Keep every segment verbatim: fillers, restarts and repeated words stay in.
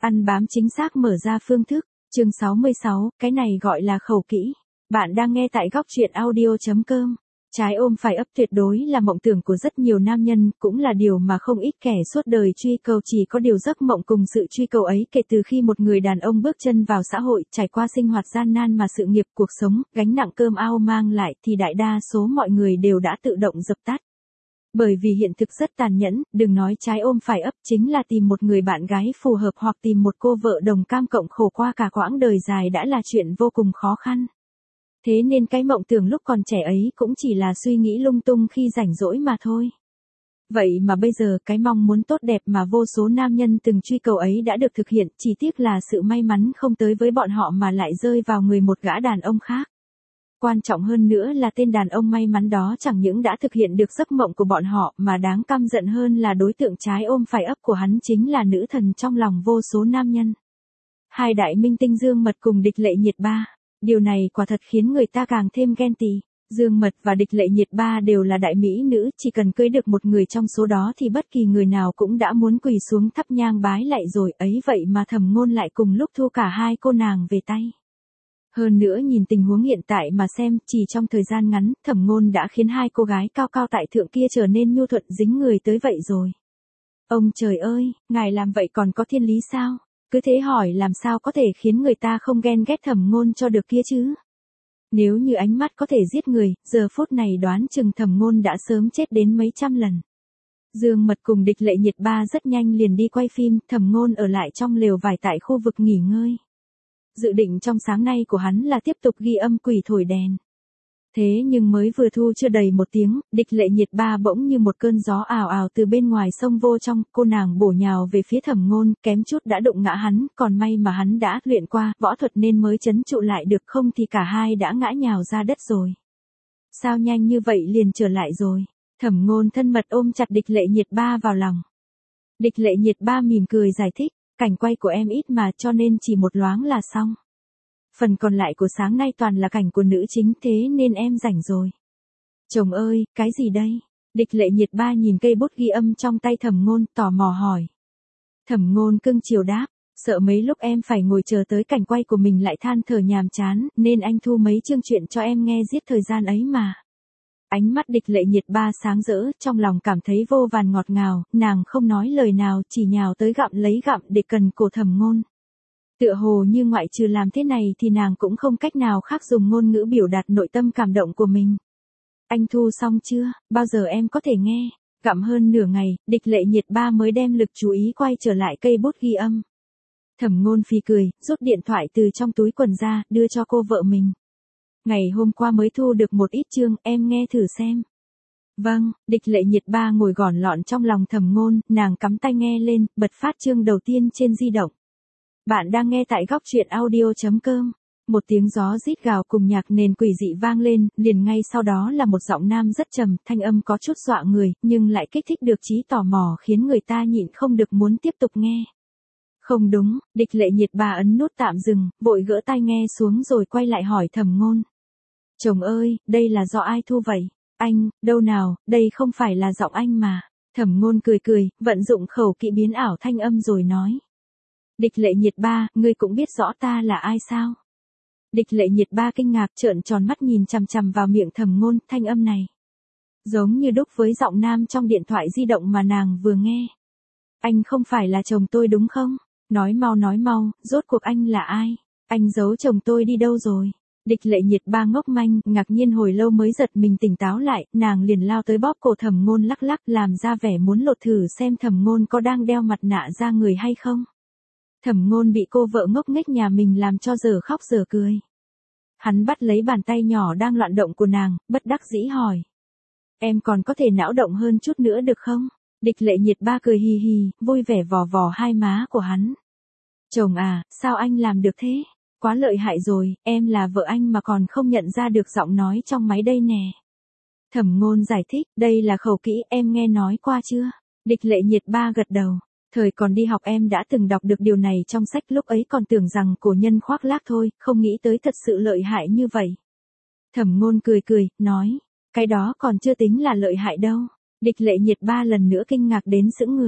Ăn bám chính xác mở ra phương thức, chương sáu mươi sáu, cái này gọi là khẩu kỹ. Bạn đang nghe tại góc truyện audio chấm com. Trái ôm phải ấp tuyệt đối là mộng tưởng của rất nhiều nam nhân, cũng là điều mà không ít kẻ suốt đời truy cầu, chỉ có điều giấc mộng cùng sự truy cầu ấy kể từ khi một người đàn ông bước chân vào xã hội, trải qua sinh hoạt gian nan mà sự nghiệp, cuộc sống, gánh nặng cơm ao mang lại thì đại đa số mọi người đều đã tự động dập tắt. Bởi vì hiện thực rất tàn nhẫn, đừng nói trái ôm phải ấp, chính là tìm một người bạn gái phù hợp hoặc tìm một cô vợ đồng cam cộng khổ qua cả quãng đời dài đã là chuyện vô cùng khó khăn. Thế nên cái mộng tưởng lúc còn trẻ ấy cũng chỉ là suy nghĩ lung tung khi rảnh rỗi mà thôi. Vậy mà bây giờ cái mong muốn tốt đẹp mà vô số nam nhân từng truy cầu ấy đã được thực hiện, chỉ tiếc là sự may mắn không tới với bọn họ mà lại rơi vào người một gã đàn ông khác. Quan trọng hơn nữa là tên đàn ông may mắn đó chẳng những đã thực hiện được giấc mộng của bọn họ mà đáng căm giận hơn là đối tượng trái ôm phải ấp của hắn chính là nữ thần trong lòng vô số nam nhân. Hai đại minh tinh Dương Mật cùng Địch Lệ Nhiệt Ba. Điều này quả thật khiến người ta càng thêm ghen tị. Dương Mật và Địch Lệ Nhiệt Ba đều là đại mỹ nữ, chỉ cần cưới được một người trong số đó thì bất kỳ người nào cũng đã muốn quỳ xuống thắp nhang bái lạy rồi, ấy vậy mà Thẩm Ngôn lại cùng lúc thu cả hai cô nàng về tay. Hơn nữa nhìn tình huống hiện tại mà xem, chỉ trong thời gian ngắn, Thẩm Ngôn đã khiến hai cô gái cao cao tại thượng kia trở nên nhu thuận dính người tới vậy rồi. Ông trời ơi, ngài làm vậy còn có thiên lý sao? Cứ thế hỏi làm sao có thể khiến người ta không ghen ghét Thẩm Ngôn cho được kia chứ? Nếu như ánh mắt có thể giết người, giờ phút này đoán chừng Thẩm Ngôn đã sớm chết đến mấy trăm lần. Dương Mật cùng Địch Lệ Nhiệt Ba rất nhanh liền đi quay phim, Thẩm Ngôn ở lại trong lều vải tại khu vực nghỉ ngơi. Dự định trong sáng nay của hắn là tiếp tục ghi âm Quỷ Thổi Đèn. Thế nhưng mới vừa thu chưa đầy một tiếng, Địch Lệ Nhiệt Ba bỗng như một cơn gió ào ào từ bên ngoài sông vô trong, cô nàng bổ nhào về phía Thẩm Ngôn, kém chút đã đụng ngã hắn, còn may mà hắn đã luyện qua võ thuật nên mới trấn trụ lại được, không thì cả hai đã ngã nhào ra đất rồi. Sao nhanh như vậy liền trở lại rồi? Thẩm Ngôn thân mật ôm chặt Địch Lệ Nhiệt Ba vào lòng. Địch Lệ Nhiệt Ba mỉm cười giải thích, cảnh quay của em ít mà cho nên chỉ một loáng là xong. Phần còn lại của sáng nay toàn là cảnh của nữ chính, thế nên em rảnh rồi. Chồng ơi, cái gì đây? Địch Lệ Nhiệt Ba nhìn cây bút ghi âm trong tay Thẩm Ngôn, tò mò hỏi. Thẩm Ngôn cưng chiều đáp, sợ mấy lúc em phải ngồi chờ tới cảnh quay của mình lại than thở nhàm chán, nên anh thu mấy chương truyện cho em nghe giết thời gian ấy mà. Ánh mắt Địch Lệ Nhiệt Ba sáng rỡ, trong lòng cảm thấy vô vàn ngọt ngào, nàng không nói lời nào, chỉ nhào tới gặm lấy gặm để cần cổ Thẩm Ngôn. Tựa hồ như ngoại trừ làm thế này thì nàng cũng không cách nào khác dùng ngôn ngữ biểu đạt nội tâm cảm động của mình. Anh thu xong chưa, bao giờ em có thể nghe? Gặm hơn nửa ngày, Địch Lệ Nhiệt Ba mới đem lực chú ý quay trở lại cây bút ghi âm. Thẩm Ngôn phì cười, rút điện thoại từ trong túi quần ra, đưa cho cô vợ mình. Ngày hôm qua mới thu được một ít chương, em nghe thử xem. Vâng, Địch Lệ Nhiệt Ba ngồi gọn lọn trong lòng Thẩm Ngôn, nàng cắm tai nghe lên, bật phát chương đầu tiên trên di động. Bạn đang nghe tại góc truyện audio chấm com. Một tiếng gió rít gào cùng nhạc nền quỷ dị vang lên, liền ngay sau đó là một giọng nam rất trầm, thanh âm có chút dọa người, nhưng lại kích thích được trí tò mò khiến người ta nhịn không được muốn tiếp tục nghe. Không đúng, Địch Lệ Nhiệt Ba ấn nút tạm dừng, vội gỡ tai nghe xuống rồi quay lại hỏi Thẩm Ngôn. Chồng ơi, đây là do ai thu vậy? Anh, đâu nào, đây không phải là giọng anh mà. Thẩm Ngôn cười cười, vận dụng khẩu kỹ biến ảo thanh âm rồi nói. Địch Lệ Nhiệt Ba, ngươi cũng biết rõ ta là ai sao? Địch Lệ Nhiệt Ba kinh ngạc trợn tròn mắt nhìn chằm chằm vào miệng Thẩm Ngôn, thanh âm này giống như đúc với giọng nam trong điện thoại di động mà nàng vừa nghe. Anh không phải là chồng tôi đúng không? Nói mau nói mau, rốt cuộc anh là ai? Anh giấu chồng tôi đi đâu rồi? Địch Lệ Nhiệt Ba ngốc manh, ngạc nhiên hồi lâu mới giật mình tỉnh táo lại, nàng liền lao tới bóp cổ Thẩm Ngôn lắc lắc, làm ra vẻ muốn lột thử xem Thẩm Ngôn có đang đeo mặt nạ ra người hay không. Thẩm Ngôn bị cô vợ ngốc nghếch nhà mình làm cho giờ khóc giờ cười. Hắn bắt lấy bàn tay nhỏ đang loạn động của nàng, bất đắc dĩ hỏi. Em còn có thể não động hơn chút nữa được không? Địch Lệ Nhiệt Ba cười hì hì, vui vẻ vò vò hai má của hắn. Chồng à, sao anh làm được thế? Quá lợi hại rồi, em là vợ anh mà còn không nhận ra được giọng nói trong máy đây nè. Thẩm Ngôn giải thích, đây là khẩu kỹ, em nghe nói qua chưa? Địch Lệ Nhiệt Ba gật đầu. Thời còn đi học em đã từng đọc được điều này trong sách, lúc ấy còn tưởng rằng cổ nhân khoác lác thôi, không nghĩ tới thật sự lợi hại như vậy. Thẩm Ngôn cười cười, nói, cái đó còn chưa tính là lợi hại đâu. Địch Lệ Nhiệt Ba lần nữa kinh ngạc đến sững người.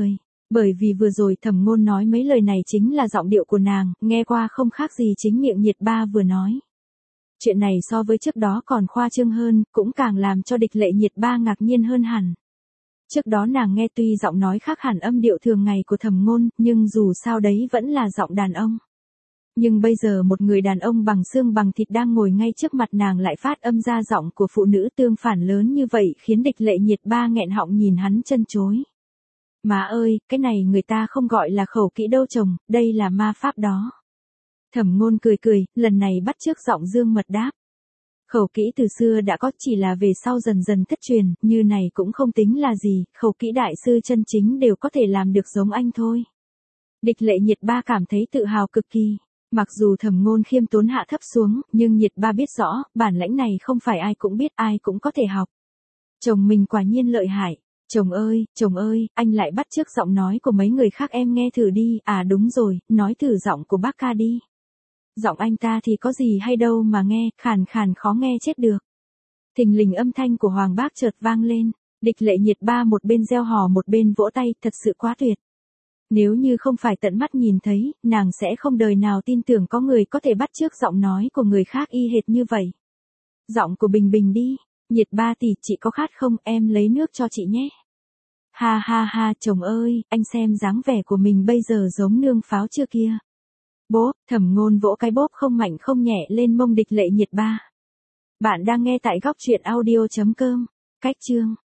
Bởi vì vừa rồi Thẩm Ngôn nói mấy lời này chính là giọng điệu của nàng, nghe qua không khác gì chính miệng Nhiệt Ba vừa nói. Chuyện này so với trước đó còn khoa trương hơn, cũng càng làm cho địch lệ Nhiệt Ba ngạc nhiên hơn hẳn. Trước đó nàng nghe tuy giọng nói khác hẳn âm điệu thường ngày của Thẩm Ngôn, nhưng dù sao đấy vẫn là giọng đàn ông. Nhưng bây giờ một người đàn ông bằng xương bằng thịt đang ngồi ngay trước mặt nàng lại phát âm ra giọng của phụ nữ tương phản lớn như vậy khiến địch lệ Nhiệt Ba nghẹn họng nhìn hắn chân chối. Má ơi, cái này người ta không gọi là khẩu kỹ đâu chồng, đây là ma pháp đó. Thẩm Ngôn cười cười, lần này bắt chước giọng Dương Mật đáp. Khẩu kỹ từ xưa đã có, chỉ là về sau dần dần thất truyền, như này cũng không tính là gì, khẩu kỹ đại sư chân chính đều có thể làm được giống anh thôi. Địch lệ Nhiệt Ba cảm thấy tự hào cực kỳ. Mặc dù Thẩm Ngôn khiêm tốn hạ thấp xuống, nhưng Nhiệt Ba biết rõ, bản lãnh này không phải ai cũng biết, ai cũng có thể học. Chồng mình quả nhiên lợi hại. Chồng ơi, chồng ơi, anh lại bắt chước giọng nói của mấy người khác em nghe thử đi, à đúng rồi, nói thử giọng của bác ca đi. Giọng anh ta thì có gì hay đâu mà nghe, khàn khàn khó nghe chết được. Thình lình âm thanh của Hoàng Bác chợt vang lên, địch lệ Nhiệt Ba một bên reo hò một bên vỗ tay, thật sự quá tuyệt. Nếu như không phải tận mắt nhìn thấy, nàng sẽ không đời nào tin tưởng có người có thể bắt chước giọng nói của người khác y hệt như vậy. Giọng của Bình Bình đi, Nhiệt Ba tỷ chị có khát không, em lấy nước cho chị nhé. Ha ha ha, chồng ơi, anh xem dáng vẻ của mình bây giờ giống nương pháo chưa kia. Bốp, Thẩm Ngôn vỗ cái bốp không mạnh không nhẹ lên mông địch lệ Nhiệt Ba. Bạn đang nghe tại góc truyện audio chấm com. Cách chương